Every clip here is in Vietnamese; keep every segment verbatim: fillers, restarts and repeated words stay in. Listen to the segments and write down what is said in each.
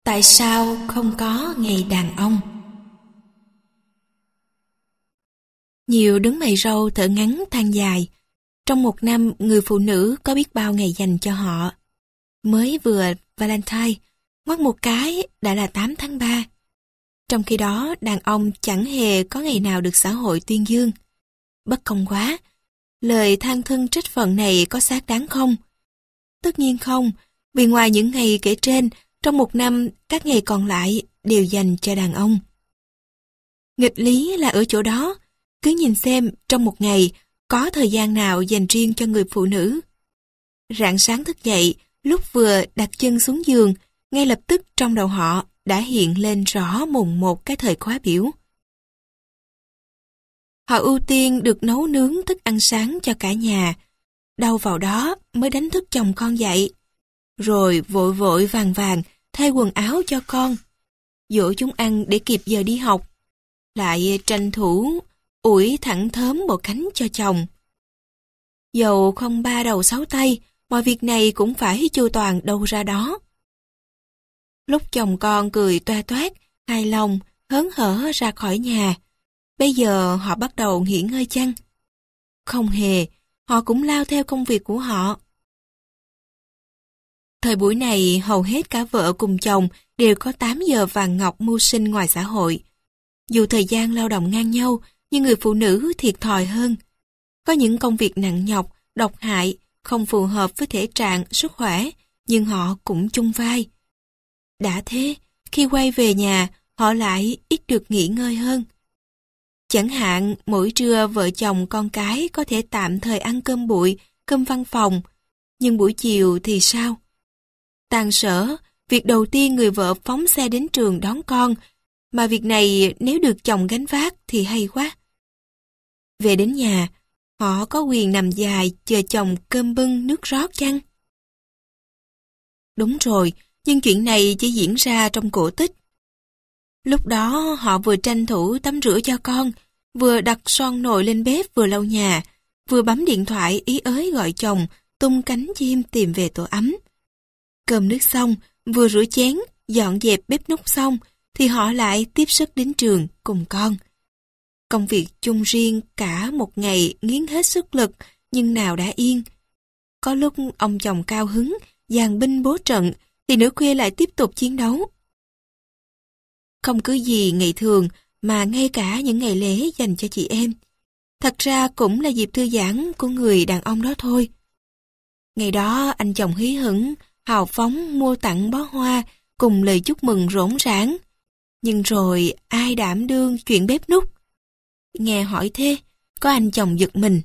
Tại sao không có ngày đàn ông? Nhiều đứng mày râu thở ngắn than dài. Trong một năm, người phụ nữ có biết bao ngày dành cho họ. Mới vừa Valentine, ngoắt một cái đã là tám tháng ba. Trong khi đó, đàn ông chẳng hề có ngày nào được xã hội tuyên dương. Bất công quá, lời than thân trách phận này có xác đáng không? Tất nhiên không, vì ngoài những ngày kể trên, trong một năm, các ngày còn lại đều dành cho đàn ông. Nghịch lý là ở chỗ đó, cứ nhìn xem trong một ngày có thời gian nào dành riêng cho người phụ nữ. Rạng sáng thức dậy, lúc vừa đặt chân xuống giường, ngay lập tức trong đầu họ đã hiện lên rõ mồn một cái thời khóa biểu. Họ ưu tiên được nấu nướng thức ăn sáng cho cả nhà, đâu vào đó mới đánh thức chồng con dậy, rồi vội vội vàng vàng thay quần áo cho con, dỗ chúng ăn để kịp giờ đi học, lại tranh thủ ủi thẳng thớm bộ cánh cho chồng. Dầu không ba đầu sáu tay, mọi việc này cũng phải chu toàn đâu ra đó. Lúc chồng con cười toa toát, hài lòng, hớn hở ra khỏi nhà, bây giờ họ bắt đầu nghỉ ngơi chăng? Không hề, họ cũng lao theo công việc của họ. Thời buổi này, hầu hết cả vợ cùng chồng đều có tám giờ vàng ngọc mưu sinh ngoài xã hội. Dù thời gian lao động ngang nhau, nhưng người phụ nữ thiệt thòi hơn. Có những công việc nặng nhọc, độc hại, không phù hợp với thể trạng, sức khỏe, nhưng họ cũng chung vai. Đã thế, khi quay về nhà, họ lại ít được nghỉ ngơi hơn. Chẳng hạn, mỗi trưa vợ chồng con cái có thể tạm thời ăn cơm bụi, cơm văn phòng, nhưng buổi chiều thì sao? Tàn sở, việc đầu tiên người vợ phóng xe đến trường đón con, mà việc này nếu được chồng gánh vác thì hay quá. Về đến nhà, họ có quyền nằm dài chờ chồng cơm bưng nước rót chăng? Đúng rồi, nhưng chuyện này chỉ diễn ra trong cổ tích. Lúc đó họ vừa tranh thủ tắm rửa cho con, vừa đặt son nồi lên bếp vừa lau nhà, vừa bấm điện thoại ý ới gọi chồng, tung cánh chim tìm về tổ ấm. Cơm nước xong, vừa rửa chén, dọn dẹp bếp núc xong, thì họ lại tiếp sức đến trường cùng con. Công việc chung riêng cả một ngày nghiến hết sức lực, nhưng nào đã yên. Có lúc ông chồng cao hứng, dàn binh bố trận, thì nửa khuya lại tiếp tục chiến đấu. Không cứ gì ngày thường, mà ngay cả những ngày lễ dành cho chị em. Thật ra cũng là dịp thư giãn của người đàn ông đó thôi. Ngày đó anh chồng hí hửng, hào phóng mua tặng bó hoa, cùng lời chúc mừng rỗng rãng. Nhưng rồi ai đảm đương chuyện bếp núc? Nghe hỏi thế, có anh chồng giật mình.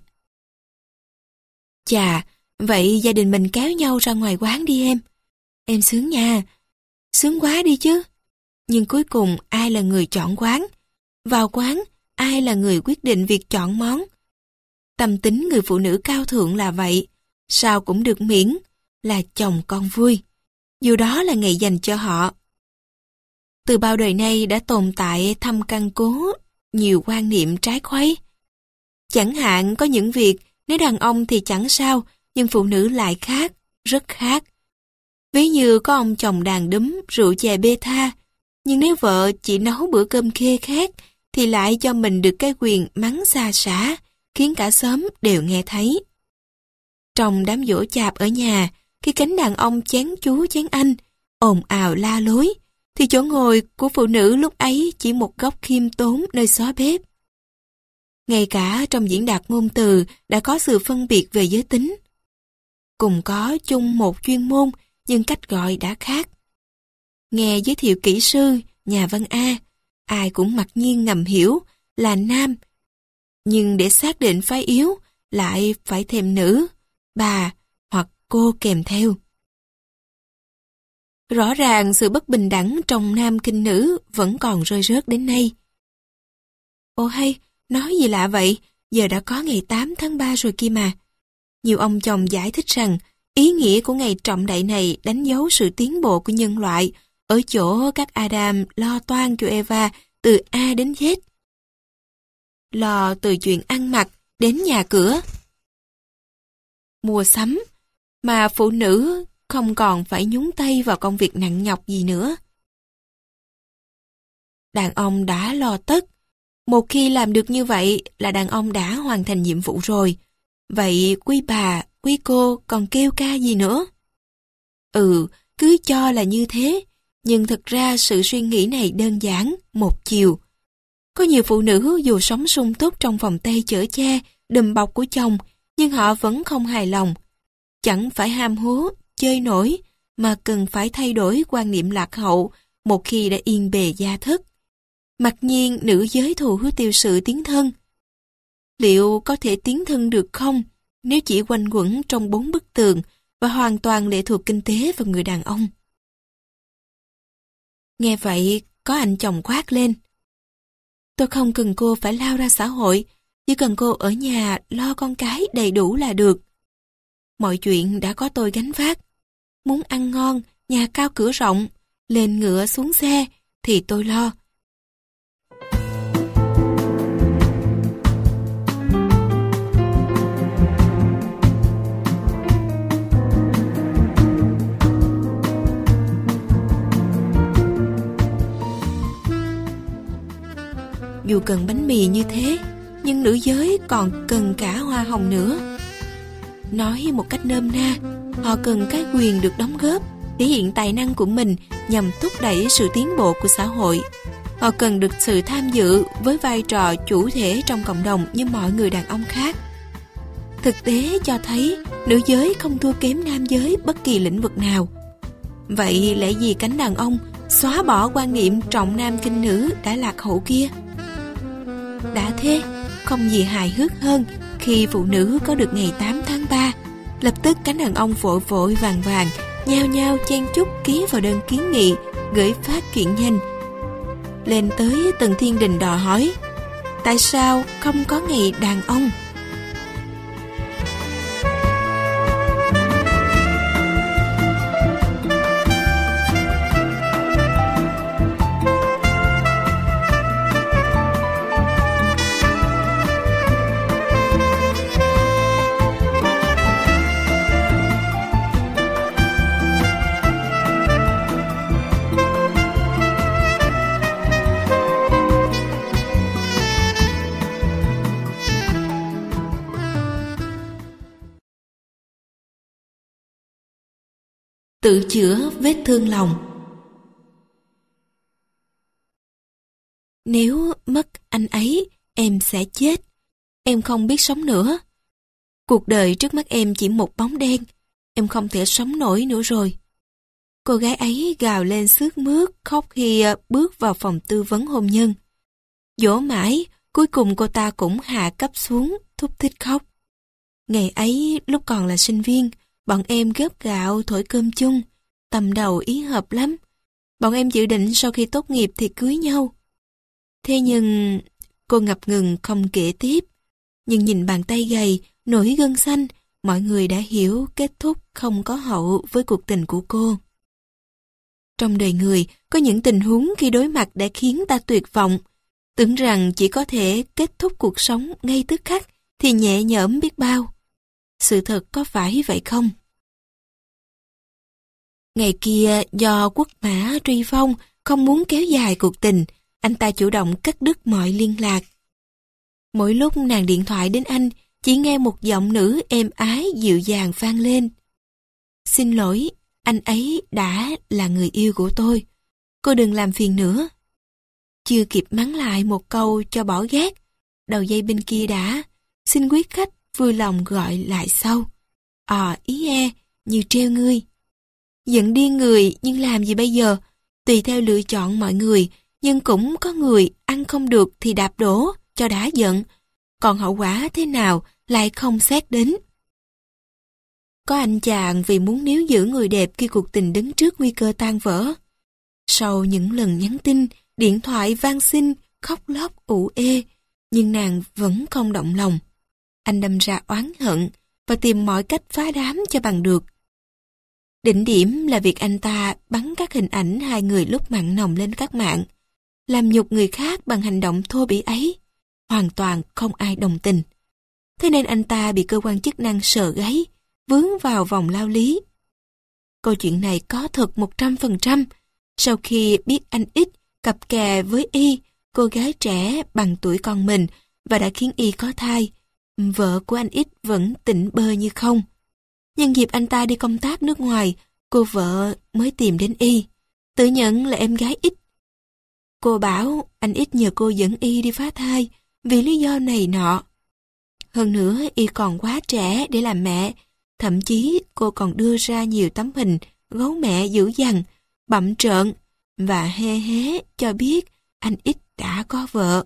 Chà, vậy gia đình mình kéo nhau ra ngoài quán đi em. Em sướng nha, sướng quá đi chứ. Nhưng cuối cùng ai là người chọn quán? Vào quán, ai là người quyết định việc chọn món? Tâm tính người phụ nữ cao thượng là vậy, sao cũng được miễn, là chồng con vui. Dù đó là ngày dành cho họ. Từ bao đời nay đã tồn tại thâm căn cố nhiều quan niệm trái khuấy. Chẳng hạn có những việc nếu đàn ông thì chẳng sao, nhưng phụ nữ lại khác, rất khác. Ví như có ông chồng đàn đúm, rượu chè bê tha, nhưng nếu vợ chỉ nấu bữa cơm khê khát thì lại cho mình được cái quyền mắng xa xả, khiến cả xóm đều nghe thấy. Trong đám giỗ chạp ở nhà, khi cánh đàn ông chén chú chén anh, ồn ào la lối, thì chỗ ngồi của phụ nữ lúc ấy chỉ một góc khiêm tốn nơi xó bếp. Ngay cả trong diễn đạt ngôn từ đã có sự phân biệt về giới tính. Cùng có chung một chuyên môn, nhưng cách gọi đã khác. Nghe giới thiệu kỹ sư, nhà văn A, ai cũng mặc nhiên ngầm hiểu là nam. Nhưng để xác định phái yếu, lại phải thêm nữ, bà hoặc cô kèm theo. Rõ ràng sự bất bình đẳng trong nam kinh nữ vẫn còn rơi rớt đến nay. Ồ hay, nói gì lạ vậy, giờ đã có ngày tám tháng ba rồi kia mà. Nhiều ông chồng giải thích rằng ý nghĩa của ngày trọng đại này đánh dấu sự tiến bộ của nhân loại ở chỗ các Adam lo toan cho Eva từ A đến Z. Lo từ chuyện ăn mặc đến nhà cửa, mua sắm, mà phụ nữ không còn phải nhúng tay vào công việc nặng nhọc gì nữa. đàn ông đã lo tất. Một khi làm được như vậy là đàn ông đã hoàn thành nhiệm vụ rồi. Vậy quý bà, quý cô còn kêu ca gì nữa? Ừ, cứ cho là như thế, nhưng thực ra sự suy nghĩ này đơn giản, một chiều. Có nhiều phụ nữ dù sống sung túc trong vòng tay chở che, đùm bọc của chồng, nhưng họ vẫn không hài lòng. Chẳng phải ham hố, chơi nổi, mà cần phải thay đổi quan niệm lạc hậu một khi đã yên bề gia thất. Mặc nhiên nữ giới thù hứa tiêu sự tiến thân. Liệu có thể tiến thân được không nếu chỉ quanh quẩn trong bốn bức tường và hoàn toàn lệ thuộc kinh tế vào người đàn ông? Nghe vậy, có anh chồng quát lên. Tôi không cần cô phải lao ra xã hội, chỉ cần cô ở nhà lo con cái đầy đủ là được. Mọi chuyện đã có tôi gánh vác. Muốn ăn ngon, nhà cao cửa rộng, lên ngựa xuống xe thì tôi lo. Dù cần bánh mì như thế, nhưng nữ giới còn cần cả hoa hồng nữa. Nói một cách nôm na, họ cần cái quyền được đóng góp, thể hiện tài năng của mình nhằm thúc đẩy sự tiến bộ của xã hội. Họ cần được sự tham dự với vai trò chủ thể trong cộng đồng như mọi người đàn ông khác. Thực tế cho thấy nữ giới không thua kém nam giới bất kỳ lĩnh vực nào. Vậy lẽ gì cánh đàn ông xóa bỏ quan niệm trọng nam khinh nữ đã lạc hậu kia? Đã thế, không gì hài hước hơn khi phụ nữ có được ngày tám tháng ba, lập tức cánh đàn ông vội vội vàng vàng, nhao nhao chen chúc ký vào đơn kiến nghị, gửi phát kiện nhanh. Lên tới tầng thiên đình đòi hỏi, tại sao không có ngày đàn ông? Tự chữa vết thương lòng. Nếu mất anh ấy, em sẽ chết. Em không biết sống nữa. Cuộc đời trước mắt em chỉ một bóng đen. Em không thể sống nổi nữa rồi. Cô gái ấy gào lên sướt mướt, khóc khi bước vào phòng tư vấn hôn nhân. Dỗ mãi, cuối cùng cô ta cũng hạ cấp xuống, thúc thích khóc. Ngày ấy, lúc còn là sinh viên, bọn em góp gạo thổi cơm chung, tầm đầu ý hợp lắm. Bọn em dự định sau khi tốt nghiệp thì cưới nhau. Thế nhưng, cô ngập ngừng không kể tiếp. Nhưng nhìn bàn tay gầy, nổi gân xanh, mọi người đã hiểu kết thúc không có hậu với cuộc tình của cô. Trong đời người, có những tình huống khi đối mặt đã khiến ta tuyệt vọng. Tưởng rằng chỉ có thể kết thúc cuộc sống ngay tức khắc thì nhẹ nhõm biết bao. Sự thật có phải vậy không? Ngày kia do Quốc Mã truy phong không muốn kéo dài cuộc tình, anh ta chủ động cắt đứt mọi liên lạc. Mỗi lúc nàng điện thoại đến anh, chỉ nghe một giọng nữ êm ái dịu dàng vang lên. Xin lỗi, anh ấy đã là người yêu của tôi. Cô đừng làm phiền nữa. Chưa kịp mắng lại một câu cho bỏ ghét, đầu dây bên kia đã, xin quý khách vui lòng gọi lại sau. Ờ ý e, như treo ngươi. Giận điên người nhưng làm gì bây giờ? Tùy theo lựa chọn mọi người, nhưng cũng có người ăn không được thì đạp đổ cho đã giận. Còn hậu quả thế nào lại không xét đến. Có anh chàng vì muốn níu giữ người đẹp khi cuộc tình đứng trước nguy cơ tan vỡ. Sau những lần nhắn tin, điện thoại van xin, khóc lóc ủ ê, nhưng nàng vẫn không động lòng. Anh đâm ra oán hận và tìm mọi cách phá đám cho bằng được. Đỉnh điểm là việc anh ta bắn các hình ảnh hai người lúc mặn nồng lên các mạng, làm nhục người khác bằng hành động thô bỉ ấy. Hoàn toàn không ai đồng tình. Thế nên anh ta bị cơ quan chức năng sờ gáy, vướng vào vòng lao lý. Câu chuyện này có thật một trăm phần trăm. Sau khi biết anh X cặp kè với Y, cô gái trẻ bằng tuổi con mình, và đã khiến Y có thai. Vợ của anh X vẫn tỉnh bơ như không. Nhân dịp anh ta đi công tác nước ngoài, cô vợ mới tìm đến Y, tự nhận là em gái X. Cô bảo anh X nhờ cô dẫn Y đi phá thai vì lý do này nọ. Hơn nữa, Y còn quá trẻ để làm mẹ. Thậm chí cô còn đưa ra nhiều tấm hình gấu mẹ dữ dằn, bặm trợn và hé hé cho biết anh X đã có vợ.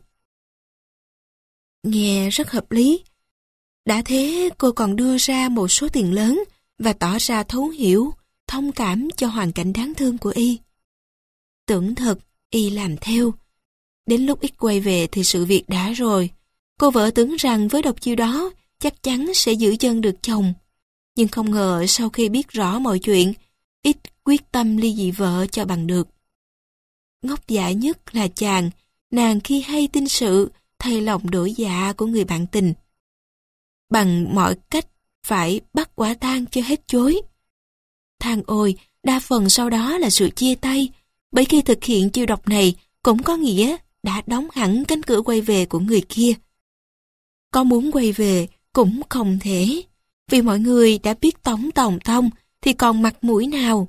Nghe rất hợp lý. Đã thế, cô còn đưa ra một số tiền lớn và tỏ ra thấu hiểu, thông cảm cho hoàn cảnh đáng thương của Y. Tưởng thật, Y làm theo. Đến lúc X quay về thì sự việc đã rồi. Cô vợ tưởng rằng với độc chiêu đó chắc chắn sẽ giữ chân được chồng. Nhưng không ngờ sau khi biết rõ mọi chuyện, X quyết tâm ly dị vợ cho bằng được. Ngốc dại nhất là chàng, nàng khi hay tin sự thay lòng đổi dạ của người bạn tình. Bằng mọi cách phải bắt quả tang cho hết chối. Than ôi, đa phần sau đó là sự chia tay, bởi khi thực hiện chiêu độc này cũng có nghĩa đã đóng hẳn cánh cửa quay về của người kia. Có muốn quay về cũng không thể, vì mọi người đã biết tống tòng tông thì còn mặt mũi nào.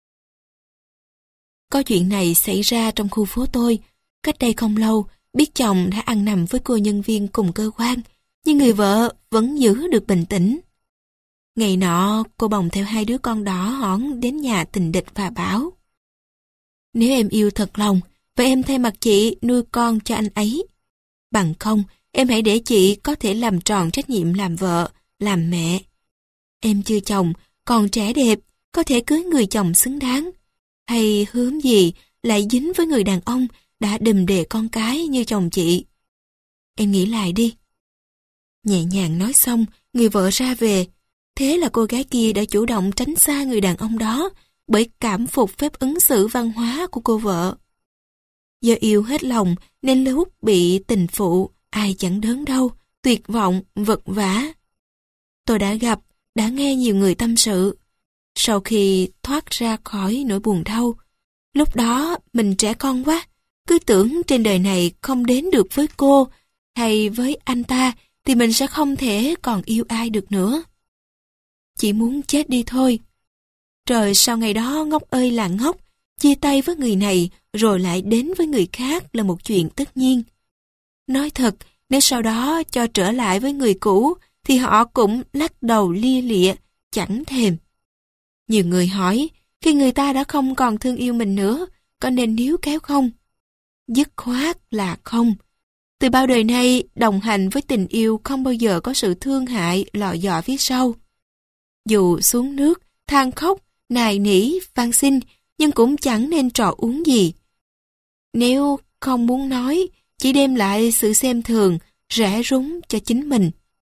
Có chuyện này xảy ra trong khu phố tôi. Cách đây không lâu, biết chồng đã ăn nằm với cô nhân viên cùng cơ quan, nhưng người vợ vẫn giữ được bình tĩnh. Ngày nọ, cô bồng theo hai đứa con đỏ hỏn đến nhà tình địch và bảo: nếu em yêu thật lòng, vậy em thay mặt chị nuôi con cho anh ấy. Bằng không, em hãy để chị có thể làm tròn trách nhiệm làm vợ, làm mẹ. Em chưa chồng, còn trẻ đẹp, có thể cưới người chồng xứng đáng. Hay hướng gì lại dính với người đàn ông đã đùm đề con cái như chồng chị. Em nghĩ lại đi. Nhẹ nhàng nói xong, người vợ ra về. Thế là cô gái kia đã chủ động tránh xa người đàn ông đó bởi cảm phục phép ứng xử văn hóa của cô vợ. Do yêu hết lòng nên lúc bị tình phụ, ai chẳng đớn đau, tuyệt vọng, vật vã. Tôi đã gặp, đã nghe nhiều người tâm sự. Sau khi thoát ra khỏi nỗi buồn đau, lúc đó mình trẻ con quá, cứ tưởng trên đời này không đến được với cô hay với anh ta thì mình sẽ không thể còn yêu ai được nữa. Chỉ muốn chết đi thôi. Trời sau ngày đó ngốc ơi là ngốc, chia tay với người này rồi lại đến với người khác là một chuyện tất nhiên. Nói thật, nếu sau đó cho trở lại với người cũ thì họ cũng lắc đầu lia lịa, chẳng thèm. Nhiều người hỏi, khi người ta đã không còn thương yêu mình nữa, có nên níu kéo không? Dứt khoát là không. Từ bao đời nay, đồng hành với tình yêu không bao giờ có sự thương hại lò dò phía sau. Dù xuống nước, than khóc, nài nỉ, van xin, nhưng cũng chẳng nên trò uống gì. Nếu không muốn nói, chỉ đem lại sự xem thường, rẻ rúng cho chính mình.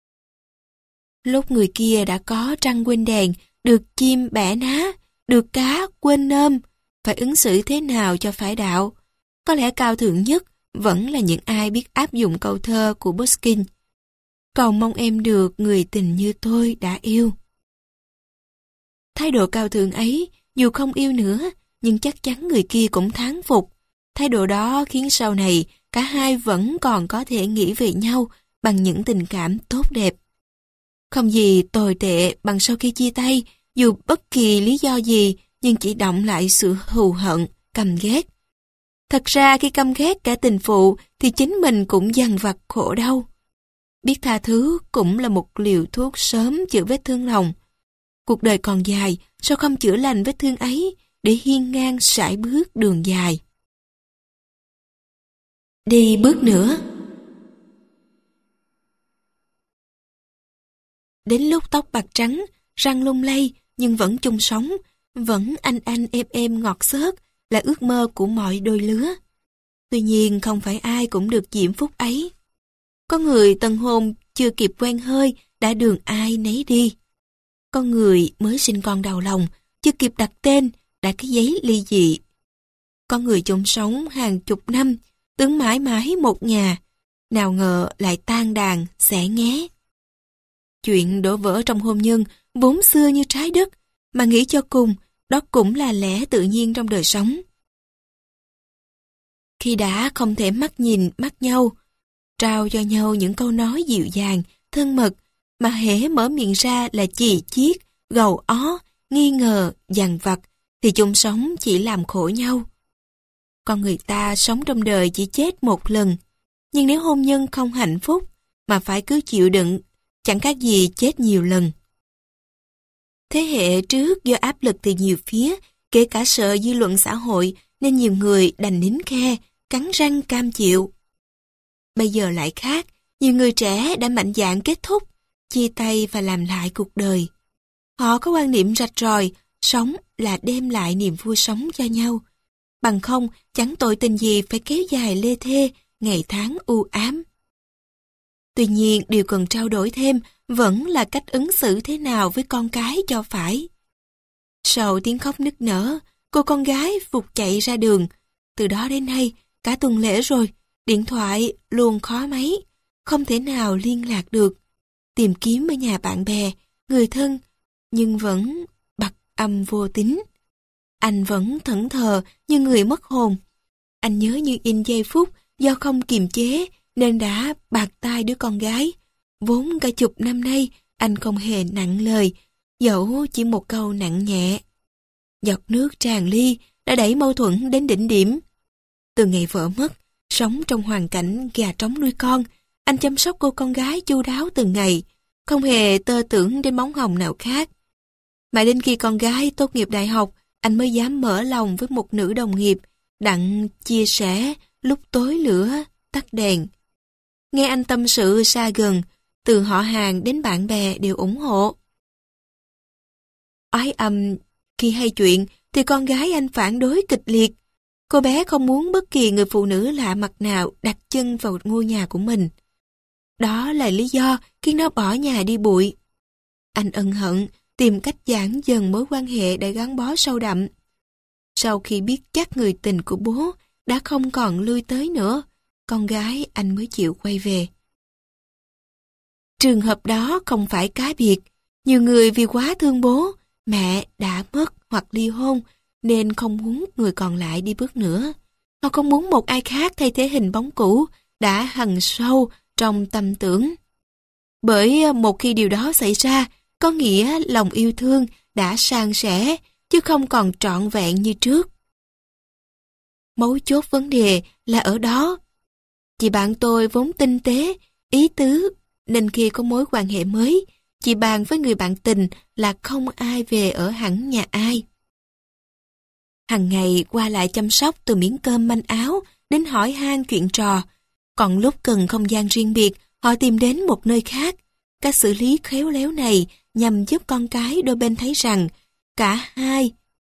Lúc người kia đã có trăng quên đèn, được chim bẻ ná, được cá quên nơm, phải ứng xử thế nào cho phải đạo? Có lẽ cao thượng nhất vẫn là những ai biết áp dụng câu thơ của Pushkin. Cầu mong em được người tình như tôi đã yêu. Thái độ cao thượng ấy, dù không yêu nữa, nhưng chắc chắn người kia cũng thán phục. Thái độ đó khiến sau này cả hai vẫn còn có thể nghĩ về nhau bằng những tình cảm tốt đẹp. Không gì tồi tệ bằng sau khi chia tay, dù bất kỳ lý do gì, nhưng chỉ động lại sự thù hận, căm ghét. Thật ra khi căm ghét cả tình phụ thì chính mình cũng dằn vặt khổ đau. Biết tha thứ cũng là một liều thuốc sớm chữa vết thương lòng. Cuộc đời còn dài, sao không chữa lành vết thương ấy để hiên ngang sải bước đường dài. Đi bước nữa. Đến lúc tóc bạc trắng, răng lung lay nhưng vẫn chung sống, vẫn anh anh em em ngọt xớt là ước mơ của mọi đôi lứa. Tuy nhiên không phải ai cũng được diễm phúc ấy. Có người tân hôn chưa kịp quen hơi đã đường ai nấy đi. Có người mới sinh con đầu lòng, chưa kịp đặt tên đã cái giấy ly dị. Có người chung sống hàng chục năm, tưởng mãi mãi một nhà, nào ngờ lại tan đàn, xẻ nghé. Chuyện đổ vỡ trong hôn nhân vốn xưa như trái đất, mà nghĩ cho cùng, đó cũng là lẽ tự nhiên trong đời sống. Khi đã không thể mắt nhìn mắt nhau, trao cho nhau những câu nói dịu dàng, thân mật, mà hễ mở miệng ra là chì chiết, gầu ó, nghi ngờ, dằn vặt, thì chung sống chỉ làm khổ nhau. Con người ta sống trong đời chỉ chết một lần, nhưng nếu hôn nhân không hạnh phúc, mà phải cứ chịu đựng, chẳng khác gì chết nhiều lần. Thế hệ trước do áp lực từ nhiều phía, kể cả sợ dư luận xã hội, nên nhiều người đành nín khe, cắn răng cam chịu. Bây giờ lại khác, nhiều người trẻ đã mạnh dạn kết thúc, chia tay và làm lại cuộc đời. Họ có quan niệm rạch ròi, sống là đem lại niềm vui sống cho nhau. Bằng không, chẳng tội tình gì phải kéo dài lê thê, ngày tháng u ám. Tuy nhiên, điều cần trao đổi thêm vẫn là cách ứng xử thế nào với con cái cho phải. Sau tiếng khóc nức nở, cô con gái vụt chạy ra đường. Từ đó đến nay, cả tuần lễ rồi, điện thoại luôn khó mấy, không thể nào liên lạc được. Tìm kiếm ở nhà bạn bè, người thân, nhưng vẫn bặt âm vô tính. Anh vẫn thẫn thờ như người mất hồn. Anh nhớ như in giây phút do không kiềm chế nên đã bạc tai đứa con gái. Vốn cả chục năm nay anh không hề nặng lời, dẫu chỉ một câu nặng nhẹ. Giọt nước tràn ly đã đẩy mâu thuẫn đến đỉnh điểm. Từ ngày vợ mất, sống trong hoàn cảnh gà trống nuôi con, anh chăm sóc cô con gái chu đáo từng ngày, không hề tơ tưởng đến bóng hồng nào khác. Mãi đến khi con gái tốt nghiệp đại học, anh mới dám mở lòng với một nữ đồng nghiệp, đặng chia sẻ lúc tối lửa, tắt đèn. Nghe anh tâm sự xa gần, từ họ hàng đến bạn bè đều ủng hộ. Oái âm, khi hay chuyện thì con gái anh phản đối kịch liệt. Cô bé không muốn bất kỳ người phụ nữ lạ mặt nào đặt chân vào ngôi nhà của mình. Đó là lý do khiến nó bỏ nhà đi bụi. Anh ân hận, tìm cách giãn dần mối quan hệ để gắn bó sâu đậm. Sau khi biết chắc người tình của bố đã không còn lui tới nữa, con gái anh mới chịu quay về. Trường hợp đó không phải cá biệt. Nhiều người vì quá thương bố, mẹ đã mất hoặc ly hôn nên không muốn người còn lại đi bước nữa. Họ không muốn một ai khác thay thế hình bóng cũ đã hằn sâu trong tâm tưởng. Bởi một khi điều đó xảy ra, có nghĩa lòng yêu thương đã san sẻ, chứ không còn trọn vẹn như trước. Mấu chốt vấn đề là ở đó. Chị bạn tôi vốn tinh tế, ý tứ, nên khi có mối quan hệ mới, chị bàn với người bạn tình là không ai về ở hẳn nhà ai. Hằng ngày qua lại chăm sóc từ miếng cơm manh áo đến hỏi han chuyện trò. Còn lúc cần không gian riêng biệt, họ tìm đến một nơi khác. Cách xử lý khéo léo này nhằm giúp con cái đôi bên thấy rằng cả hai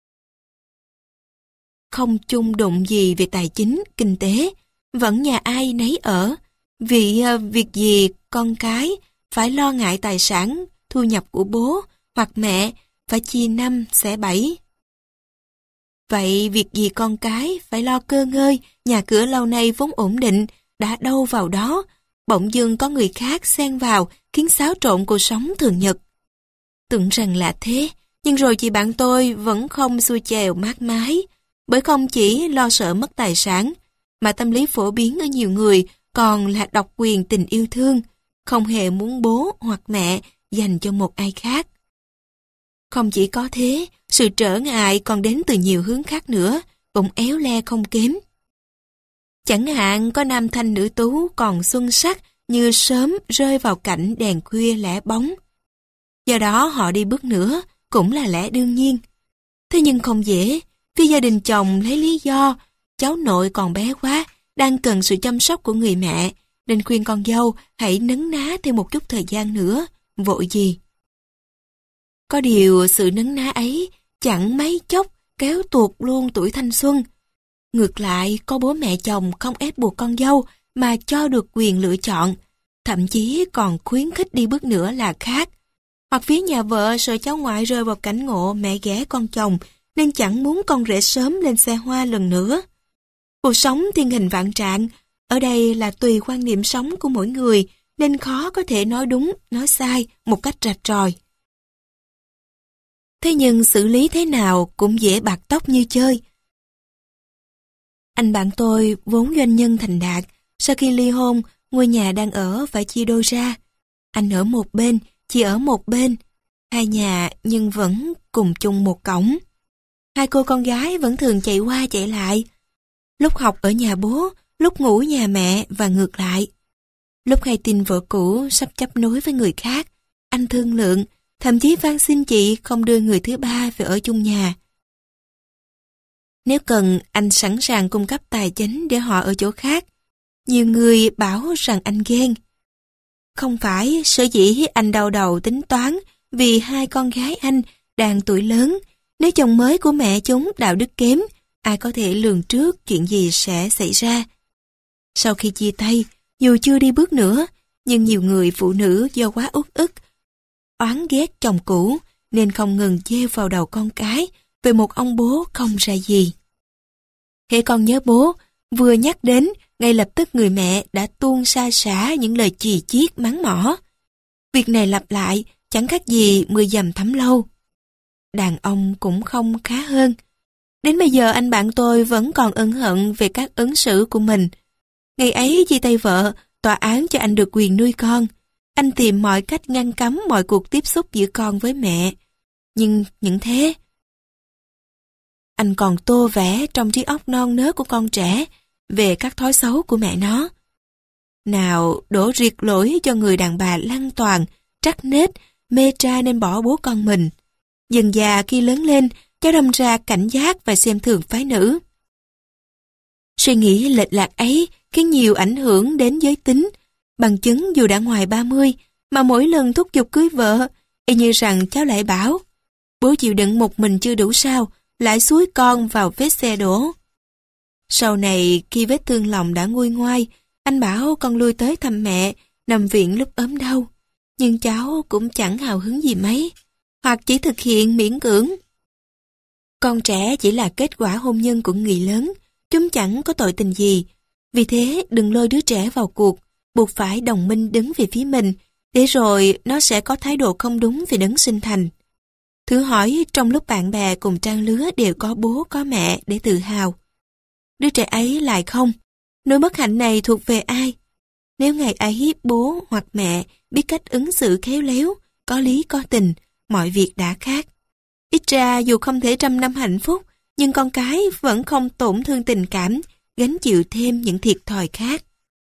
không chung đụng gì về tài chính, kinh tế, vẫn nhà ai nấy ở. Vì uh, việc gì con cái phải lo ngại tài sản, thu nhập của bố hoặc mẹ phải chia năm xẻ bảy. Vậy việc gì con cái phải lo cơ ngơi, nhà cửa lâu nay vốn ổn định, đã đâu vào đó, bỗng dưng có người khác xen vào khiến xáo trộn cuộc sống thường nhật. Tưởng rằng là thế, nhưng rồi chị bạn tôi vẫn không xuôi chèo mát mái, bởi không chỉ lo sợ mất tài sản, mà tâm lý phổ biến ở nhiều người còn là độc quyền tình yêu thương, không hề muốn bố hoặc mẹ dành cho một ai khác. Không chỉ có thế, sự trở ngại còn đến từ nhiều hướng khác nữa, cũng éo le không kém. Chẳng hạn có nam thanh nữ tú còn xuân sắc như sớm rơi vào cảnh đèn khuya lẻ bóng. Do đó họ đi bước nữa cũng là lẽ đương nhiên. Thế nhưng không dễ, vì gia đình chồng lấy lý do cháu nội còn bé quá, đang cần sự chăm sóc của người mẹ, nên khuyên con dâu hãy nấn ná thêm một chút thời gian nữa, vội gì. Có điều sự nấn ná ấy chẳng mấy chốc kéo tuột luôn tuổi thanh xuân. Ngược lại, có bố mẹ chồng không ép buộc con dâu mà cho được quyền lựa chọn, thậm chí còn khuyến khích đi bước nữa là khác. Hoặc phía nhà vợ sợ cháu ngoại rơi vào cảnh ngộ mẹ ghẻ con chồng nên chẳng muốn con rể sớm lên xe hoa lần nữa. Cuộc sống thiên hình vạn trạng, ở đây là tùy quan niệm sống của mỗi người nên khó có thể nói đúng, nói sai một cách rạch ròi. Thế nhưng xử lý thế nào cũng dễ bạc tóc như chơi. Anh bạn tôi vốn doanh nhân thành đạt, sau khi ly hôn, ngôi nhà đang ở phải chia đôi ra. Anh ở một bên, chị ở một bên. Hai nhà nhưng vẫn cùng chung một cổng. Hai cô con gái vẫn thường chạy qua chạy lại. Lúc học ở nhà bố, lúc ngủ nhà mẹ và ngược lại. Lúc hay tin vợ cũ sắp chấp nối với người khác, anh thương lượng, thậm chí van xin chị không đưa người thứ ba về ở chung nhà. Nếu cần, anh sẵn sàng cung cấp tài chính để họ ở chỗ khác. Nhiều người bảo rằng anh ghen. Không phải sở dĩ anh đau đầu tính toán vì hai con gái anh đang tuổi lớn. Nếu chồng mới của mẹ chúng đạo đức kém, ai có thể lường trước chuyện gì sẽ xảy ra. Sau khi chia tay, dù chưa đi bước nữa, nhưng nhiều người phụ nữ do quá uất ức, oán ghét chồng cũ nên không ngừng gieo vào đầu con cái về một ông bố không ra gì. Hễ con nhớ bố, vừa nhắc đến, ngay lập tức người mẹ đã tuôn sa sả những lời chì chiết mắng mỏ. Việc này lặp lại chẳng khác gì mưa dầm thấm lâu. Đàn ông cũng không khá hơn. Đến bây giờ anh bạn tôi vẫn còn ân hận về các ứng xử của mình. Ngày ấy chia tay vợ, tòa án cho anh được quyền nuôi con. Anh tìm mọi cách ngăn cấm mọi cuộc tiếp xúc giữa con với mẹ. Nhưng những thế, anh còn tô vẽ trong trí óc non nớt của con trẻ về các thói xấu của mẹ nó. Nào đổ riệt lỗi cho người đàn bà lăng toàn, trắc nết, mê trai nên bỏ bố con mình. Dần già khi lớn lên, cháu đâm ra cảnh giác và xem thường phái nữ. Suy nghĩ lệch lạc ấy khiến nhiều ảnh hưởng đến giới tính, bằng chứng dù đã ngoài ba mươi, mà mỗi lần thúc giục cưới vợ, y như rằng cháu lại bảo, bố chịu đựng một mình chưa đủ sao, lại xúi con vào vết xe đổ. Sau này, khi vết thương lòng đã nguôi ngoai, anh bảo con lui tới thăm mẹ, nằm viện lúc ốm đau. Nhưng cháu cũng chẳng hào hứng gì mấy, hoặc chỉ thực hiện miễn cưỡng. Con trẻ chỉ là kết quả hôn nhân của người lớn, chúng chẳng có tội tình gì. Vì thế đừng lôi đứa trẻ vào cuộc, buộc phải đồng minh đứng về phía mình, để rồi nó sẽ có thái độ không đúng về đấng sinh thành. Thử hỏi trong lúc bạn bè cùng trang lứa đều có bố có mẹ để tự hào. Đứa trẻ ấy lại không. Nỗi bất hạnh này thuộc về ai? Nếu ngày ấy bố hoặc mẹ biết cách ứng xử khéo léo, có lý có tình, mọi việc đã khác. Ít ra dù không thể trăm năm hạnh phúc, nhưng con cái vẫn không tổn thương tình cảm, gánh chịu thêm những thiệt thòi khác.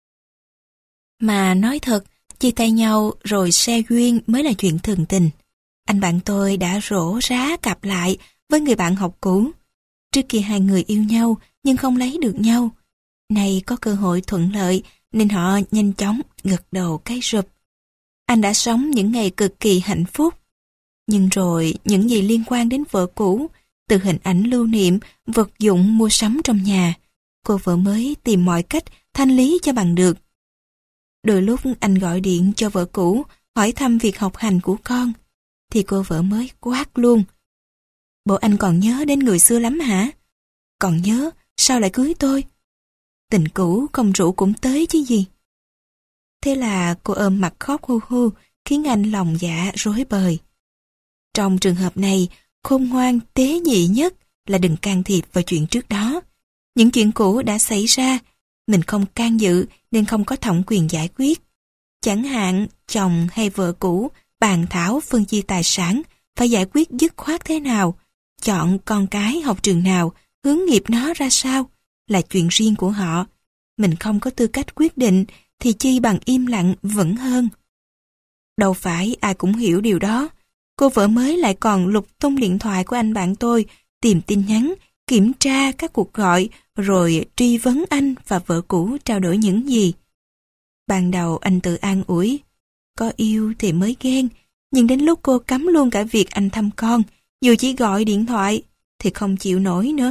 Mà nói thật, chia tay nhau rồi xe duyên mới là chuyện thường tình. Anh bạn tôi đã rổ rá cặp lại với người bạn học cũ. Trước kia hai người yêu nhau nhưng không lấy được nhau. Nay có cơ hội thuận lợi nên họ nhanh chóng gật đầu cái rụp. Anh đã sống những ngày cực kỳ hạnh phúc. Nhưng rồi những gì liên quan đến vợ cũ, từ hình ảnh lưu niệm, vật dụng mua sắm trong nhà, cô vợ mới tìm mọi cách thanh lý cho bằng được. Đôi lúc anh gọi điện cho vợ cũ hỏi thăm việc học hành của con, thì cô vợ mới quát luôn. Bộ anh còn nhớ đến người xưa lắm hả? Còn nhớ, sao lại cưới tôi? Tình cũ không rủ cũng tới chứ gì. Thế là cô ôm mặt khóc hu hu, khiến anh lòng dạ rối bời. Trong trường hợp này, khôn ngoan tế nhị nhất là đừng can thiệp vào chuyện trước đó. Những chuyện cũ đã xảy ra, mình không can dự nên không có thẩm quyền giải quyết. Chẳng hạn chồng hay vợ cũ bàn thảo phân chia tài sản, phải giải quyết dứt khoát thế nào, chọn con cái học trường nào, hướng nghiệp nó ra sao, là chuyện riêng của họ. Mình không có tư cách quyết định thì chi bằng im lặng vẫn hơn. Đâu phải ai cũng hiểu điều đó. Cô vợ mới lại còn lục tung điện thoại của anh bạn tôi, tìm tin nhắn, kiểm tra các cuộc gọi, rồi truy vấn anh và vợ cũ trao đổi những gì. Ban đầu anh tự an ủi, có yêu thì mới ghen, nhưng đến lúc cô cấm luôn cả việc anh thăm con, dù chỉ gọi điện thoại, thì không chịu nổi nữa.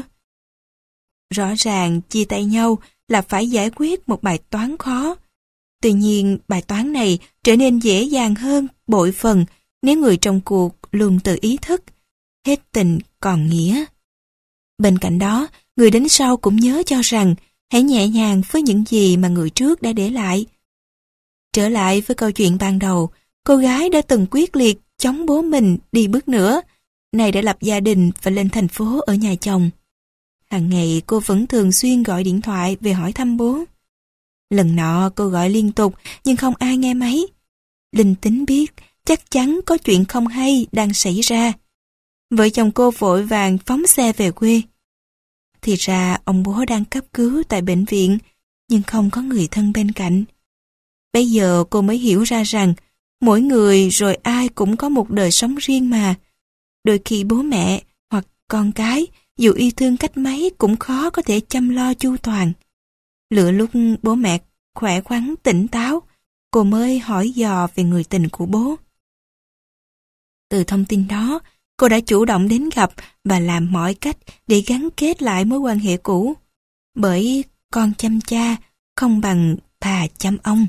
Rõ ràng chia tay nhau là phải giải quyết một bài toán khó. Tuy nhiên bài toán này trở nên dễ dàng hơn bội phần nếu người trong cuộc luôn tự ý thức, hết tình còn nghĩa. Bên cạnh đó, người đến sau cũng nhớ cho rằng hãy nhẹ nhàng với những gì mà người trước đã để lại. Trở lại với câu chuyện ban đầu, cô gái đã từng quyết liệt chống bố mình đi bước nữa, này đã lập gia đình và lên thành phố ở nhà chồng. Hàng ngày cô vẫn thường xuyên gọi điện thoại về hỏi thăm bố. Lần nọ cô gọi liên tục nhưng không ai nghe máy. Linh tính biết chắc chắn có chuyện không hay đang xảy ra. Vợ chồng cô vội vàng phóng xe về quê. Thì ra ông bố đang cấp cứu tại bệnh viện, nhưng không có người thân bên cạnh. Bây giờ cô mới hiểu ra rằng mỗi người rồi ai cũng có một đời sống riêng mà. Đôi khi bố mẹ hoặc con cái dù yêu thương cách mấy cũng khó có thể chăm lo chu toàn. Lựa lúc bố mẹ khỏe khoắn tỉnh táo, cô mới hỏi dò về người tình của bố. Từ thông tin đó, cô đã chủ động đến gặp và làm mọi cách để gắn kết lại mối quan hệ cũ. Bởi con chăm cha không bằng thà chăm ông.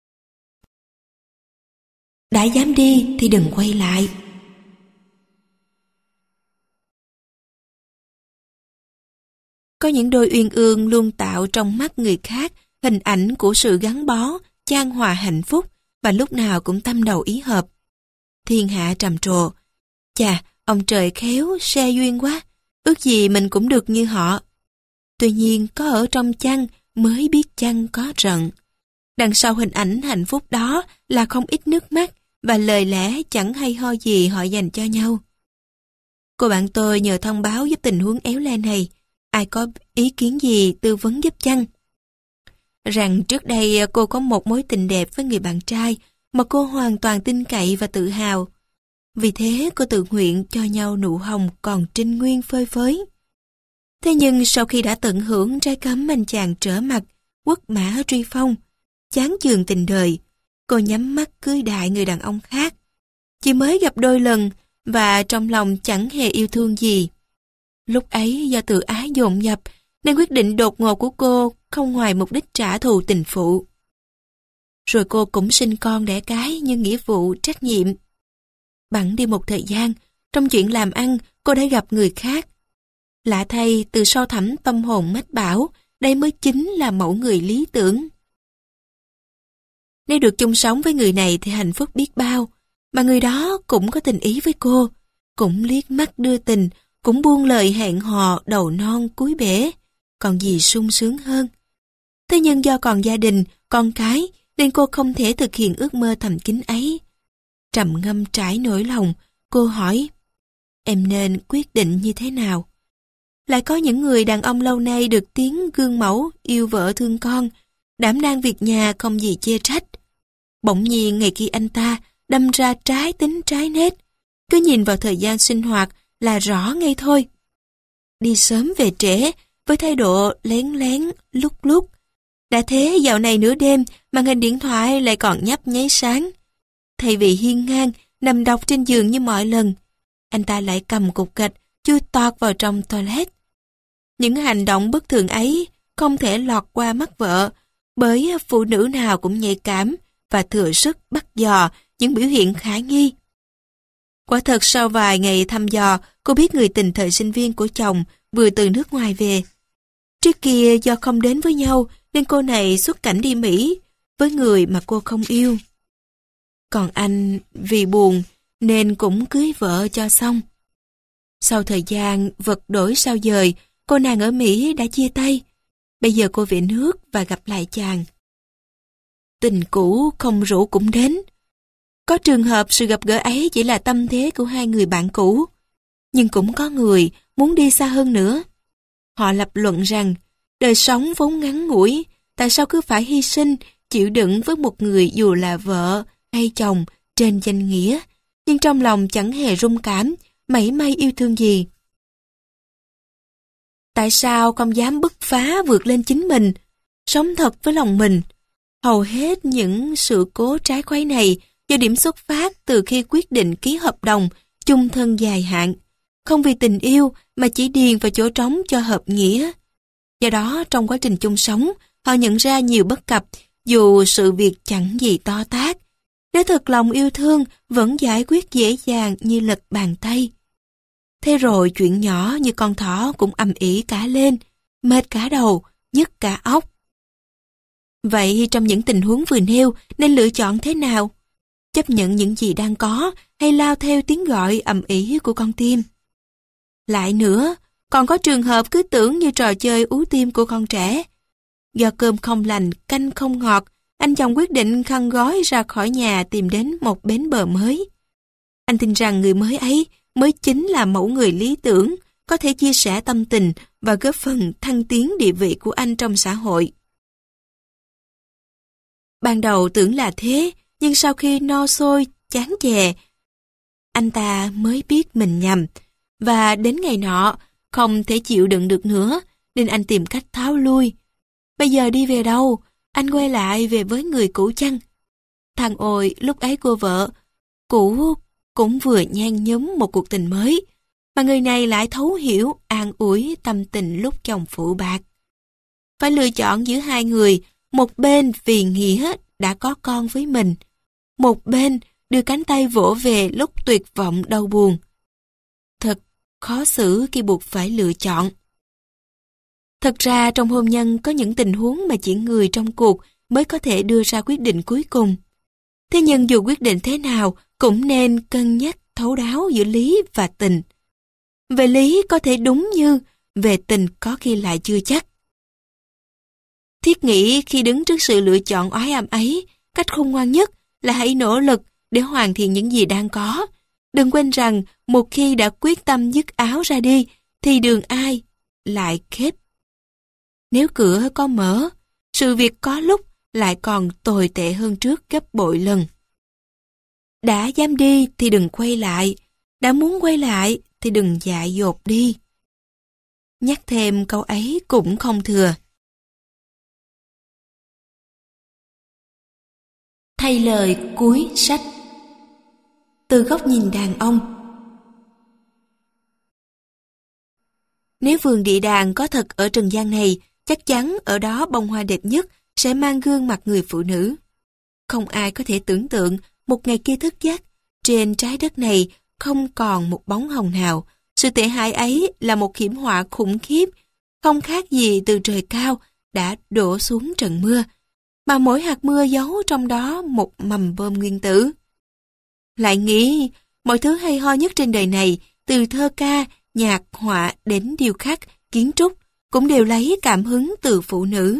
Đã dám đi thì đừng quay lại. Có những đôi uyên ương luôn tạo trong mắt người khác hình ảnh của sự gắn bó, chan hòa hạnh phúc và lúc nào cũng tâm đầu ý hợp. Thiên hạ trầm trồ. Chà, ông trời khéo, xe duyên quá, ước gì mình cũng được như họ. Tuy nhiên có ở trong chăn mới biết chăn có rận. Đằng sau hình ảnh hạnh phúc đó là không ít nước mắt và lời lẽ chẳng hay ho gì họ dành cho nhau. Cô bạn tôi nhờ thông báo giúp tình huống éo le này. Ai có ý kiến gì tư vấn giúp chăng? Rằng trước đây cô có một mối tình đẹp với người bạn trai mà cô hoàn toàn tin cậy và tự hào. Vì thế cô tự nguyện cho nhau nụ hồng còn trinh nguyên phơi phới. Thế nhưng sau khi đã tận hưởng trái cấm anh chàng trở mặt, quất mã truy phong, chán chường tình đời, cô nhắm mắt cưới đại người đàn ông khác. Chỉ mới gặp đôi lần và trong lòng chẳng hề yêu thương gì. Lúc ấy do tự ái dồn dập nên quyết định đột ngột của cô không ngoài mục đích trả thù tình phụ. Rồi cô cũng sinh con đẻ cái như nghĩa vụ trách nhiệm. Bẵng đi một thời gian, trong chuyện làm ăn cô đã gặp người khác. Lạ thay từ sâu thẳm tâm hồn mách bảo, đây mới chính là mẫu người lý tưởng. Nếu được chung sống với người này thì hạnh phúc biết bao, mà người đó cũng có tình ý với cô, cũng liếc mắt đưa tình, cũng buông lời hẹn hò đầu non cuối bể, còn gì sung sướng hơn. Thế nhưng do còn gia đình, con cái, nên cô không thể thực hiện ước mơ thầm kín ấy. Trầm ngâm trải nỗi lòng, cô hỏi, em nên quyết định như thế nào? Lại có những người đàn ông lâu nay được tiếng gương mẫu, yêu vợ thương con, đảm đang việc nhà không gì chê trách. Bỗng nhiên ngày kia anh ta đâm ra trái tính trái nết, cứ nhìn vào thời gian sinh hoạt là rõ ngay thôi. Đi sớm về trễ, với thái độ lén lén, lúc lúc. Đã thế dạo này nửa đêm, màn hình điện thoại lại còn nhấp nháy sáng. Thay vì hiên ngang, nằm đọc trên giường như mọi lần, anh ta lại cầm cục gạch, chui tọt vào trong toilet. Những hành động bất thường ấy không thể lọt qua mắt vợ, bởi phụ nữ nào cũng nhạy cảm và thừa sức bắt dò những biểu hiện khả nghi. Quả thật sau vài ngày thăm dò, cô biết người tình thời sinh viên của chồng vừa từ nước ngoài về. Trước kia do không đến với nhau nên cô này xuất cảnh đi Mỹ với người mà cô không yêu. Còn anh vì buồn nên cũng cưới vợ cho xong. Sau thời gian vật đổi sao dời, cô nàng ở Mỹ đã chia tay. Bây giờ cô về nước và gặp lại chàng. Tình cũ không rủ cũng đến. Có trường hợp sự gặp gỡ ấy chỉ là tâm thế của hai người bạn cũ. Nhưng cũng có người muốn đi xa hơn nữa. Họ lập luận rằng đời sống vốn ngắn ngủi, tại sao cứ phải hy sinh, chịu đựng với một người dù là vợ hay chồng trên danh nghĩa, nhưng trong lòng chẳng hề rung cảm, mảy may yêu thương gì. Tại sao không dám bứt phá vượt lên chính mình, sống thật với lòng mình? Hầu hết những sự cố trái khuấy này do điểm xuất phát từ khi quyết định ký hợp đồng chung thân dài hạn, không vì tình yêu mà chỉ điền vào chỗ trống cho hợp nghĩa. Do đó trong quá trình chung sống, họ nhận ra nhiều bất cập dù sự việc chẳng gì to tát. Nếu thật lòng yêu thương vẫn giải quyết dễ dàng như lật bàn tay. Thế rồi chuyện nhỏ như con thỏ cũng ầm ĩ cả lên, mệt cả đầu, nhức cả óc. Vậy trong những tình huống vừa nêu nên lựa chọn thế nào? Chấp nhận những gì đang có hay lao theo tiếng gọi ầm ĩ của con tim? Lại nữa, còn có trường hợp cứ tưởng như trò chơi ú tim của con trẻ. Do cơm không lành, canh không ngọt, anh chồng quyết định khăn gói ra khỏi nhà tìm đến một bến bờ mới. Anh tin rằng người mới ấy mới chính là mẫu người lý tưởng, có thể chia sẻ tâm tình và góp phần thăng tiến địa vị của anh trong xã hội. Ban đầu tưởng là thế, nhưng sau khi no sôi, chán chè, anh ta mới biết mình nhầm. Và đến ngày nọ, không thể chịu đựng được nữa, nên anh tìm cách tháo lui. Bây giờ đi về đâu? Anh quay lại về với người cũ chăng? Thằng ôi, lúc ấy cô vợ cũ cũng vừa nhan nhóm một cuộc tình mới, mà người này lại thấu hiểu, an ủi tâm tình lúc chồng phụ bạc. Phải lựa chọn giữa hai người, một bên vì nghĩa đã có con với mình, một bên đưa cánh tay vỗ về lúc tuyệt vọng đau buồn. Thật khó xử khi buộc phải lựa chọn. Thật ra trong hôn nhân có những tình huống mà chỉ người trong cuộc mới có thể đưa ra quyết định cuối cùng. Thế nhưng dù quyết định thế nào cũng nên cân nhắc thấu đáo giữa lý và tình. Về lý có thể đúng như, về tình có khi lại chưa chắc. Thiết nghĩ khi đứng trước sự lựa chọn oái ăm ấy, cách khôn ngoan nhất là hãy nỗ lực để hoàn thiện những gì đang có. Đừng quên rằng một khi đã quyết tâm dứt áo ra đi, thì đường ai lại khép. Nếu cửa có mở, sự việc có lúc lại còn tồi tệ hơn trước gấp bội lần. Đã dám đi thì đừng quay lại, đã muốn quay lại thì đừng dại dột đi. Nhắc thêm câu ấy cũng không thừa. Thay lời cuối sách. Từ góc nhìn đàn ông. Nếu vườn địa đàng có thật ở trần gian này, chắc chắn ở đó bông hoa đẹp nhất sẽ mang gương mặt người phụ nữ. Không ai có thể tưởng tượng một ngày kia thức giấc, trên trái đất này không còn một bóng hồng nào. Sự tệ hại ấy là một hiểm họa khủng khiếp, không khác gì từ trời cao đã đổ xuống trận mưa, mà mỗi hạt mưa giấu trong đó một mầm bom nguyên tử. Lại nghĩ, mọi thứ hay ho nhất trên đời này, từ thơ ca, nhạc, họa đến điêu khắc, kiến trúc, cũng đều lấy cảm hứng từ phụ nữ.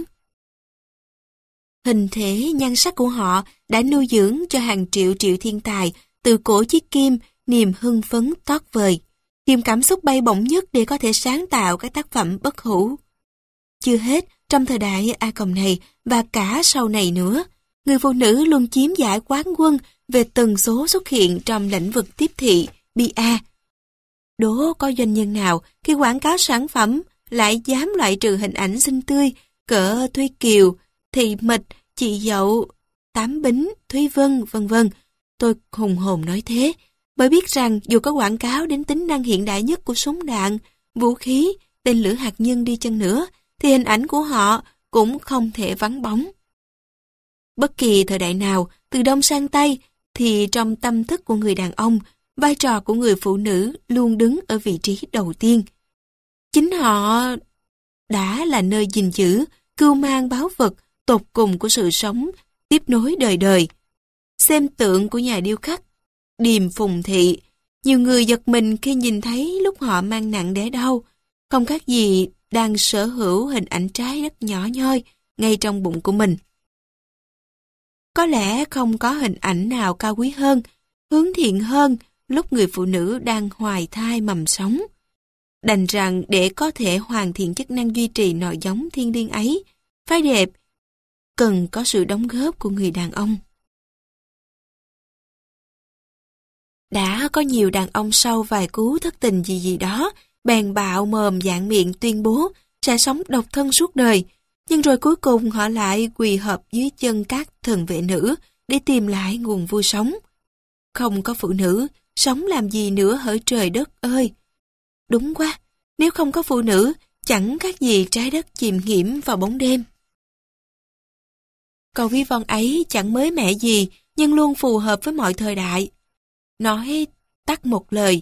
Hình thể nhan sắc của họ đã nuôi dưỡng cho hàng triệu triệu thiên tài từ cổ chí kim niềm hưng phấn tót vời, tìm cảm xúc bay bổng nhất để có thể sáng tạo các tác phẩm bất hủ. Chưa hết, trong thời đại A Cộng này và cả sau này nữa, người phụ nữ luôn chiếm giải quán quân về tần số xuất hiện trong lĩnh vực tiếp thị, pê e. Đố có doanh nhân nào khi quảng cáo sản phẩm lại dám loại trừ hình ảnh xinh tươi cỡ Thúy Kiều, Thị Mịch, chị Dậu, Tám Bính, Thúy Vân, vân vân. Tôi hùng hồn nói thế, bởi biết rằng dù có quảng cáo đến tính năng hiện đại nhất của súng đạn, vũ khí, tên lửa hạt nhân đi chăng nữa, thì hình ảnh của họ cũng không thể vắng bóng. Bất kỳ thời đại nào, từ Đông sang Tây, thì trong tâm thức của người đàn ông, vai trò của người phụ nữ luôn đứng ở vị trí đầu tiên. Chính họ đã là nơi gìn giữ, cưu mang báu vật, tột cùng của sự sống, tiếp nối đời đời. Xem tượng của nhà điêu khắc Điềm Phùng Thị, nhiều người giật mình khi nhìn thấy lúc họ mang nặng đẻ đau, không khác gì đang sở hữu hình ảnh trái đất nhỏ nhoi ngay trong bụng của mình. Có lẽ không có hình ảnh nào cao quý hơn, hướng thiện hơn lúc người phụ nữ đang hoài thai mầm sống. Đành rằng để có thể hoàn thiện chức năng duy trì nòi giống thiên liêng ấy, phái đẹp cần có sự đóng góp của người đàn ông. Đã có nhiều đàn ông sau vài cú thất tình gì gì đó, bèn bạo mồm dạn miệng tuyên bố sẽ sống độc thân suốt đời, nhưng rồi cuối cùng họ lại quỳ hợp dưới chân các thần vệ nữ để tìm lại nguồn vui sống. Không có phụ nữ, sống làm gì nữa hỡi trời đất ơi! Đúng quá, nếu không có phụ nữ, chẳng khác gì trái đất chìm nghiễm vào bóng đêm. Câu ví von ấy chẳng mới mẻ gì, nhưng luôn phù hợp với mọi thời đại. Nói tắt một lời,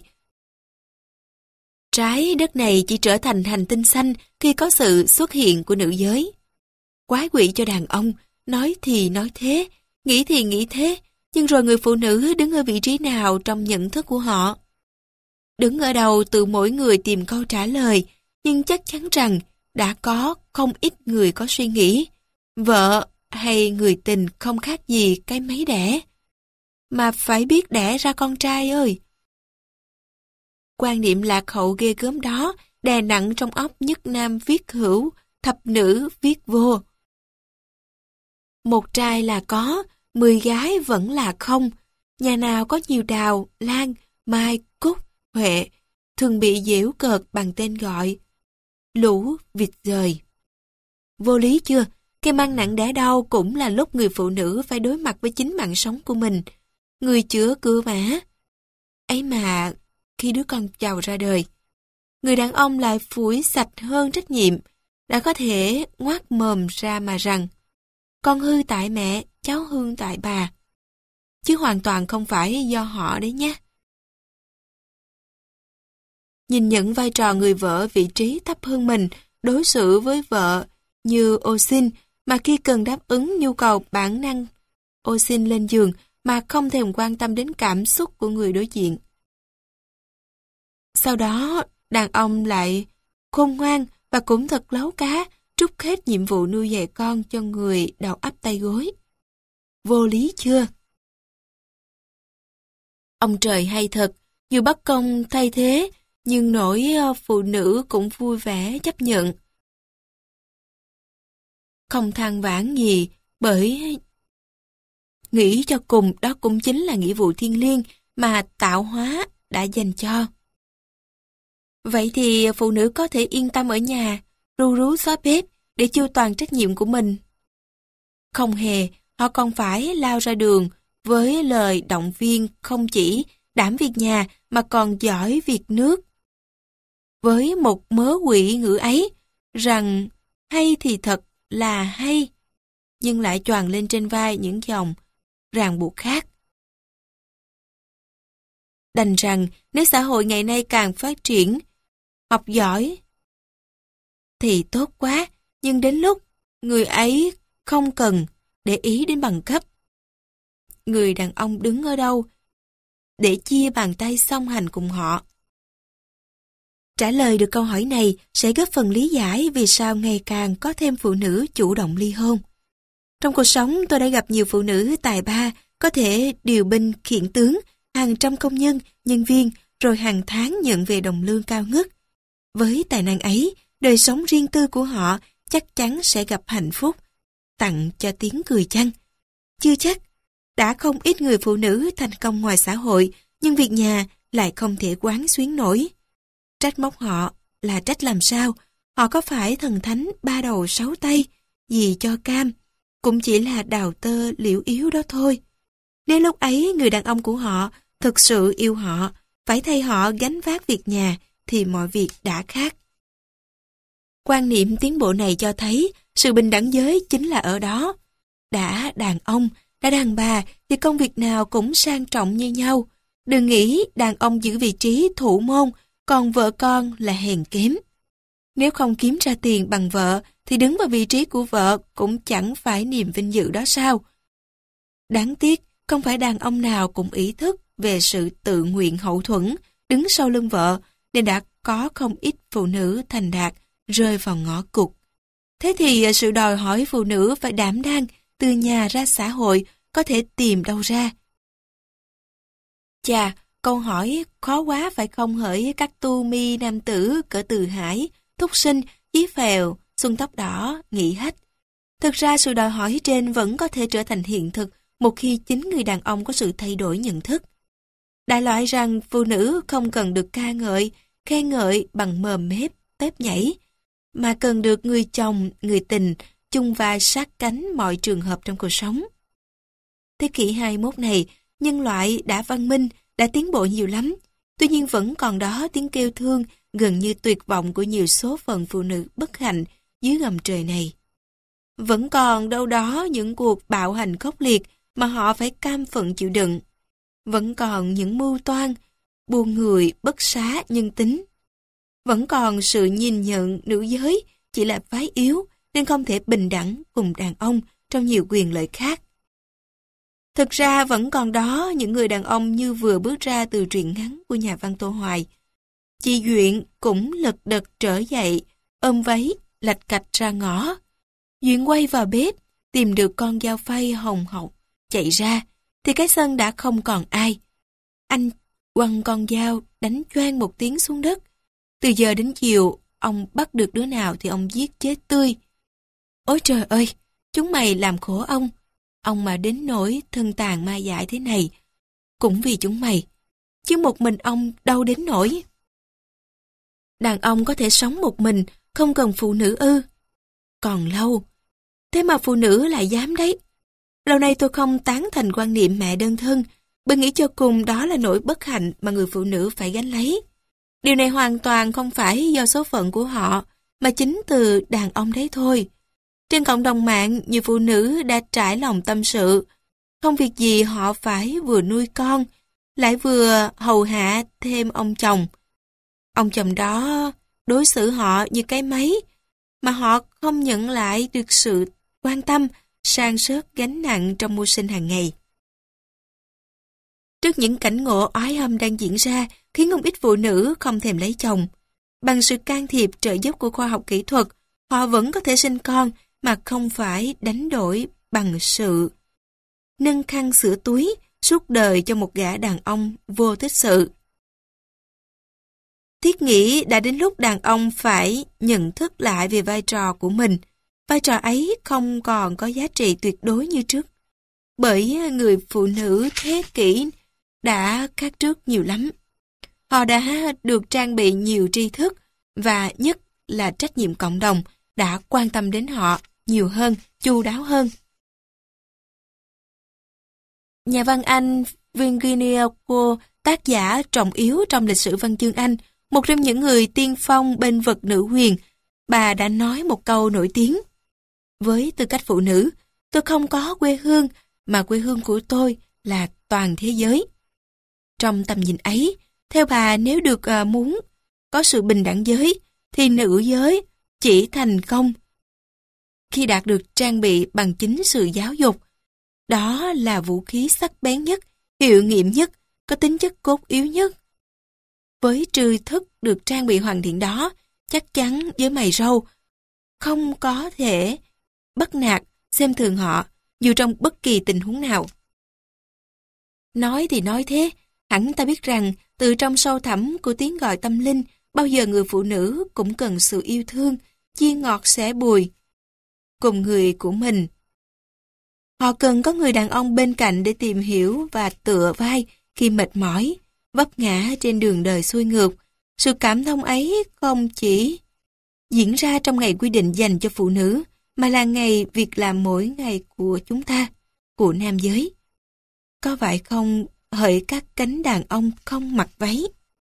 trái đất này chỉ trở thành hành tinh xanh khi có sự xuất hiện của nữ giới. Quái quỷ cho đàn ông, nói thì nói thế, nghĩ thì nghĩ thế, nhưng rồi người phụ nữ đứng ở vị trí nào trong nhận thức của họ? Đứng ở đầu tự mỗi người tìm câu trả lời, nhưng chắc chắn rằng đã có không ít người có suy nghĩ vợ hay người tình không khác gì cái máy đẻ, mà phải biết đẻ ra con trai ơi. Quan niệm lạc hậu ghê gớm đó đè nặng trong óc nhất nam viết hữu, thập nữ viết vô. Một trai là có, mười gái vẫn là không. Nhà nào có nhiều đào, lan, mai, cúc, huệ, thường bị giễu cợt bằng tên gọi lũ vịt dời. Vô lý chưa? Cái mang nặng đẻ đau cũng là lúc người phụ nữ phải đối mặt với chính mạng sống của mình. Người chữa cửa mã. Ấy mà, khi đứa con chào ra đời, người đàn ông lại phủi sạch hơn trách nhiệm, đã có thể ngoác mồm ra mà rằng con hư tại mẹ, cháu hư tại bà. Chứ hoàn toàn không phải do họ đấy nhé. Nhìn nhận vai trò người vợ vị trí thấp hơn mình, đối xử với vợ như ô xin, mà khi cần đáp ứng nhu cầu bản năng, ô xin lên giường mà không thèm quan tâm đến cảm xúc của người đối diện. Sau đó, đàn ông lại khôn ngoan và cũng thật lấu cá, trút hết nhiệm vụ nuôi dạy con cho người đầu ấp tay gối. Vô lý chưa? Ông trời hay thật, dù bất công thay thế, nhưng nỗi phụ nữ cũng vui vẻ chấp nhận. Không than vãn gì, bởi nghĩ cho cùng đó cũng chính là nghĩa vụ thiêng liêng mà tạo hóa đã dành cho. Vậy thì phụ nữ có thể yên tâm ở nhà, ru rú xóa bếp để chu toàn trách nhiệm của mình. Không hề, họ còn phải lao ra đường với lời động viên không chỉ đảm việc nhà mà còn giỏi việc nước. Với một mớ quỷ ngữ ấy, rằng hay thì thật là hay, nhưng lại choàng lên trên vai những dòng ràng buộc khác. Đành rằng nếu xã hội ngày nay càng phát triển, học giỏi thì tốt quá, nhưng đến lúc người ấy không cần để ý đến bằng cấp. Người đàn ông đứng ở đâu để chia bàn tay song hành cùng họ? Trả lời được câu hỏi này sẽ góp phần lý giải vì sao ngày càng có thêm phụ nữ chủ động ly hôn. Trong cuộc sống tôi đã gặp nhiều phụ nữ tài ba có thể điều binh khiển tướng, hàng trăm công nhân, nhân viên, rồi hàng tháng nhận về đồng lương cao ngất. Với tài năng ấy, đời sống riêng tư của họ chắc chắn sẽ gặp hạnh phúc, tặng cho tiếng cười chăng. Chưa chắc, đã không ít người phụ nữ thành công ngoài xã hội, nhưng việc nhà lại không thể quán xuyến nổi. Trách móc họ là trách làm sao? Họ có phải thần thánh ba đầu sáu tay, gì cho cam, cũng chỉ là đào tơ liễu yếu đó thôi. Nếu lúc ấy người đàn ông của họ thực sự yêu họ, phải thay họ gánh vác việc nhà, thì mọi việc đã khác. Quan niệm tiến bộ này cho thấy sự bình đẳng giới chính là ở đó. Đã đàn ông, đã đàn bà thì công việc nào cũng sang trọng như nhau. Đừng nghĩ đàn ông giữ vị trí thủ môn, còn vợ con là hèn kém. Nếu không kiếm ra tiền bằng vợ, thì đứng vào vị trí của vợ cũng chẳng phải niềm vinh dự đó sao. Đáng tiếc, không phải đàn ông nào cũng ý thức về sự tự nguyện hậu thuẫn, đứng sau lưng vợ, nên đã có không ít phụ nữ thành đạt, rơi vào ngõ cụt. Thế thì sự đòi hỏi phụ nữ phải đảm đang, từ nhà ra xã hội, có thể tìm đâu ra? Chà, câu hỏi khó quá phải không hỡi các tu mi nam tử cỡ Từ Hải, Thúc Sinh, Chí Phèo, Xuân Tóc Đỏ, Nghị Hách. Thực ra sự đòi hỏi trên vẫn có thể trở thành hiện thực một khi chính người đàn ông có sự thay đổi nhận thức. Đại loại rằng phụ nữ không cần được ca ngợi, khen ngợi bằng mồm mép, tép nhảy, mà cần được người chồng, người tình, chung vai sát cánh mọi trường hợp trong cuộc sống. Thế kỷ hai mươi mốt này, nhân loại đã văn minh, đã tiến bộ nhiều lắm, tuy nhiên vẫn còn đó tiếng kêu thương gần như tuyệt vọng của nhiều số phận phụ nữ bất hạnh dưới gầm trời này. Vẫn còn đâu đó những cuộc bạo hành khốc liệt mà họ phải cam phận chịu đựng. Vẫn còn những mưu toan, buôn người bất xá nhân tính. Vẫn còn sự nhìn nhận nữ giới chỉ là phái yếu nên không thể bình đẳng cùng đàn ông trong nhiều quyền lợi khác. Thực ra vẫn còn đó những người đàn ông như vừa bước ra từ truyện ngắn của nhà văn Tô Hoài. Chị Duyện cũng lật đật trở dậy, ôm váy, lạch cạch ra ngõ. Duyện quay vào bếp, tìm được con dao phay hồng hộc, chạy ra, thì cái sân đã không còn ai. Anh quăng con dao, đánh choang một tiếng xuống đất. Từ giờ đến chiều, ông bắt được đứa nào thì ông giết chết tươi. Ôi trời ơi, chúng mày làm khổ ông. Ông mà đến nỗi thân tàn ma dại thế này, cũng vì chúng mày. Chứ một mình ông đâu đến nỗi. Đàn ông có thể sống một mình, không cần phụ nữ ư. Còn lâu. Thế mà phụ nữ lại dám đấy. Lâu nay tôi không tán thành quan niệm mẹ đơn thân, bởi nghĩ cho cùng đó là nỗi bất hạnh mà người phụ nữ phải gánh lấy. Điều này hoàn toàn không phải do số phận của họ, mà chính từ đàn ông đấy thôi. Trên cộng đồng mạng, nhiều phụ nữ đã trải lòng tâm sự. Không việc gì họ phải vừa nuôi con, lại vừa hầu hạ thêm ông chồng. Ông chồng đó đối xử họ như cái máy, mà họ không nhận lại được sự quan tâm, san sớt gánh nặng trong mưu sinh hàng ngày. Trước những cảnh ngộ oái âm đang diễn ra, khiến không ít phụ nữ không thèm lấy chồng. Bằng sự can thiệp trợ giúp của khoa học kỹ thuật, họ vẫn có thể sinh con mà không phải đánh đổi bằng sự nâng khăn sửa túi suốt đời cho một gã đàn ông vô tích sự. Thiết nghĩ đã đến lúc đàn ông phải nhận thức lại về vai trò của mình. Vai trò ấy không còn có giá trị tuyệt đối như trước. Bởi người phụ nữ thế kỷ đã khác trước nhiều lắm. Họ đã được trang bị nhiều tri thức và nhất là trách nhiệm cộng đồng đã quan tâm đến họ nhiều hơn, chu đáo hơn. Nhà văn Anh Virginia Woolf, tác giả trọng yếu trong lịch sử văn chương Anh, một trong những người tiên phong bên vực nữ quyền, bà đã nói một câu nổi tiếng. Với tư cách phụ nữ, tôi không có quê hương, mà quê hương của tôi là toàn thế giới. Trong tầm nhìn ấy, theo bà, nếu được uh, muốn có sự bình đẳng giới, thì nữ giới chỉ thành công khi đạt được trang bị bằng chính sự giáo dục. Đó là vũ khí sắc bén nhất, hiệu nghiệm nhất, có tính chất cốt yếu nhất. Với tri thức được trang bị hoàn thiện đó, chắc chắn với mày râu không có thể bắt nạt, xem thường họ, dù trong bất kỳ tình huống nào. Nói thì nói thế, hẳn ta biết rằng từ trong sâu thẳm của tiếng gọi tâm linh, bao giờ người phụ nữ cũng cần sự yêu thương, chia ngọt sẻ bùi cùng người của mình. Họ cần có người đàn ông bên cạnh để tìm hiểu và tựa vai khi mệt mỏi, vấp ngã trên đường đời xuôi ngược. Sự cảm thông ấy không chỉ diễn ra trong ngày quy định dành cho phụ nữ, mà là ngày việc làm mỗi ngày của chúng ta, của nam giới. Có vậy không, hỡi các cánh đàn ông không mặc váy.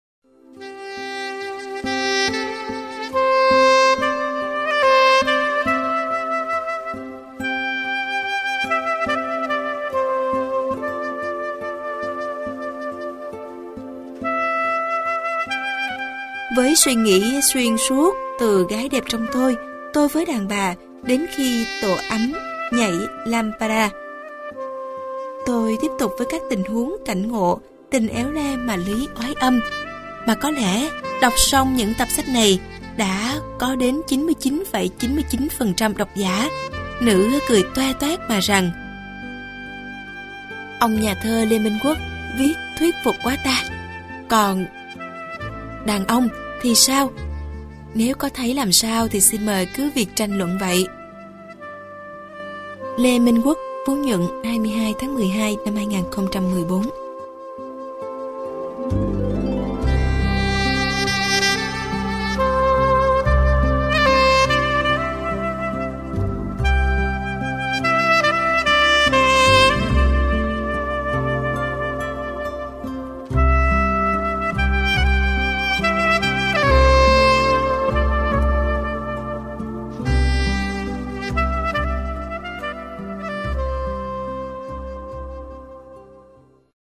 Với suy nghĩ xuyên suốt từ gái đẹp trong tôi, tôi với đàn bà, đến khi tổ ấm nhảy lampada. Tôi tiếp tục với các tình huống cảnh ngộ, tình éo le mà lý oái âm. Mà có lẽ đọc xong những tập sách này đã có đến chín mươi chín phẩy chín mươi chín phần trăm độc giả nữ cười toe toét mà rằng: ông nhà thơ Lê Minh Quốc viết thuyết phục quá ta. Còn đàn ông thì sao? Nếu có thấy làm sao thì xin mời cứ việc tranh luận vậy. Lê Minh Quốc, Phú Nhuận, hai mươi hai tháng mười hai năm hai nghìn không trăm mười bốn.